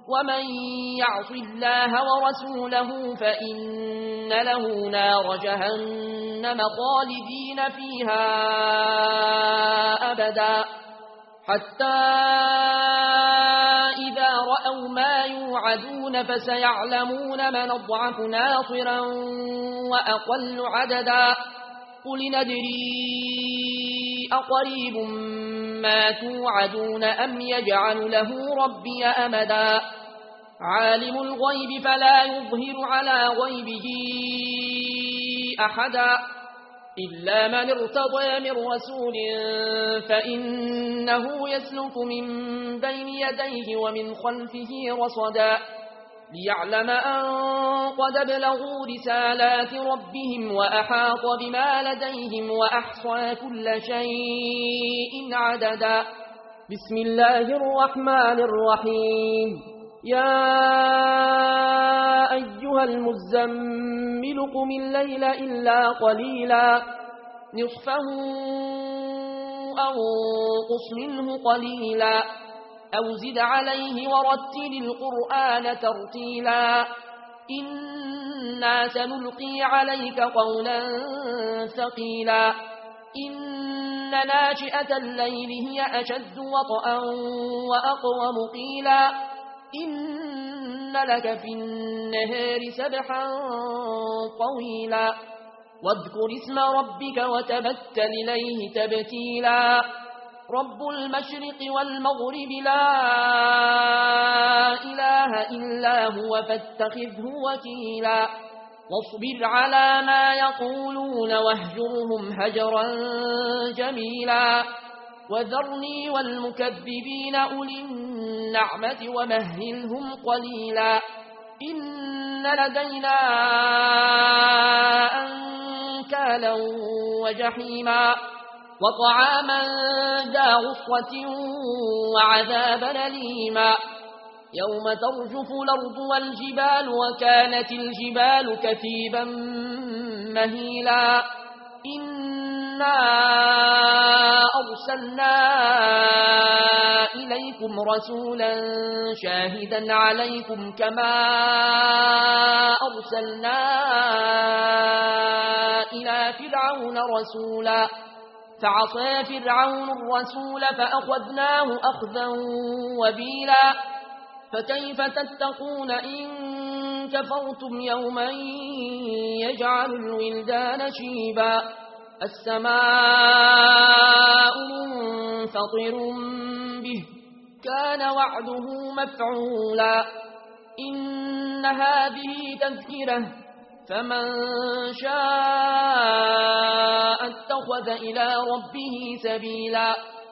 ومن يعص الله ورسوله فإن له نار جهنم خالدين فيها أبدا حتى إذا رأوا ما يوعدون فسيعلمون من أضعف ناصرا وأقل عددا قل ندري أقريب ما توعدون أم يجعل له ربي أمدا عالم الغيب فلا يظهر على غيبه أحدا إلا من ارتضى من رسول فإنه يسلك من بين يديه ومن خلفه رصدا ليعلم أن قد بلغوا رسالات ربهم وأحاط بما لديهم وأحصى كل شيء عددا بسم الله الرحمن الرحيم يا أيها المزمل قم الليل إلا قليلا نصفه أو انقص منه قليلا أو زد عليه ورتل القرآن ترتيلا إنا سنلقي عليك قولا ثقيلا إن ناشئة الليل هي أشد وطئا وأقوم قيلا إن لك في النهار سبحا طويلا واذكر اسم ربك وتبتل إليه تبتيلا رب المشرق والمغرب لا إله إلا هو فاتخذه وكيلا واصبر على ما يقولون واهجرهم هجرا جميلا وذرني والمكذبين أولي النعمة ومهلهم قليلا إن لدينا أنكالا وجحيما وطعاما ذا غصة وعذابا أليما يوم ترجف الأرض والجبال وكانت الجبال كثيبا مهيلا إنا أرسلنا إليكم رسولا شاهدا عليكم كما أرسلنا إلى فرعون رسولا فعصى فرعون الرسول فأخذناه أخذا وبيلا فكيف تتقون إن كفرتم يوما يجعل الولدان شيبا السماء منفطر به كان وعده مفعولا إن هذه تذكرة فمن شاء اتخذ إلى ربه سبيلا